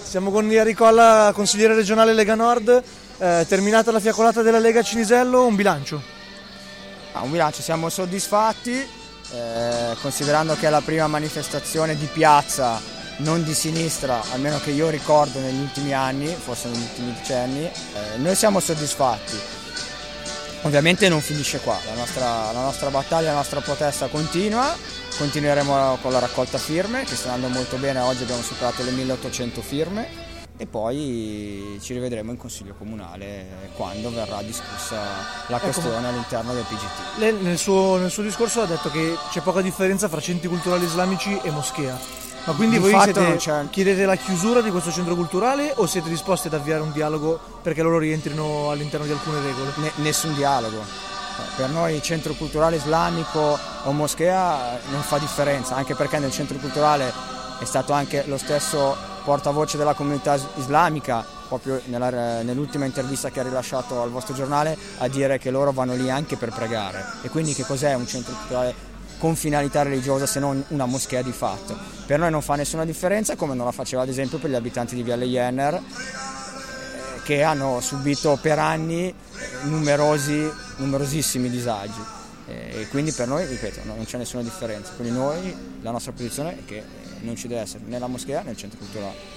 Siamo con Enrico Alla, consigliere regionale Lega Nord. Terminata la fiaccolata della Lega Cinisello, un bilancio? Un bilancio, siamo soddisfatti, considerando che è la prima manifestazione di piazza non di sinistra, almeno che io ricordo negli ultimi anni, forse negli ultimi decenni. Noi siamo soddisfatti. Ovviamente non finisce qua, la nostra battaglia, la nostra protesta continua, continueremo con la raccolta firme che sta andando molto bene, oggi abbiamo superato le 1800 firme e poi ci rivedremo in Consiglio Comunale quando verrà discussa la questione all'interno del PGT. Lei nel suo discorso ha detto che c'è poca differenza fra centri culturali islamici e moschea. Ma quindi voi chiedete la chiusura di questo centro culturale o siete disposti ad avviare un dialogo perché loro rientrino all'interno di alcune regole? Nessun dialogo. Per noi centro culturale islamico o moschea non fa differenza, anche perché nel centro culturale è stato anche lo stesso portavoce della comunità islamica, proprio nell'ultima intervista che ha rilasciato al vostro giornale, a dire che loro vanno lì anche per pregare. E quindi che cos'è un centro culturale con finalità religiosa se non una moschea di fatto? Per noi non fa nessuna differenza, come non la faceva ad esempio per gli abitanti di Viale Jenner, che hanno subito per anni numerosissimi disagi, e quindi per noi, ripeto, non c'è nessuna differenza. Quindi noi, la nostra posizione è che non ci deve essere né la moschea né il centro culturale.